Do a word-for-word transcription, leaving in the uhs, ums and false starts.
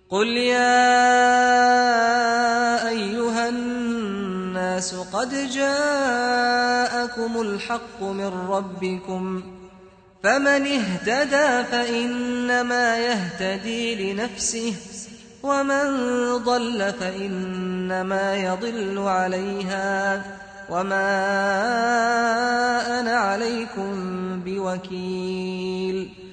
قل يا أيها الناس قد جاءكم الحق من ربكم فمن اهتدى فإنما يهتدي لنفسه ومن ضل فإنما يضل عليها وما أنا عليكم بوكيل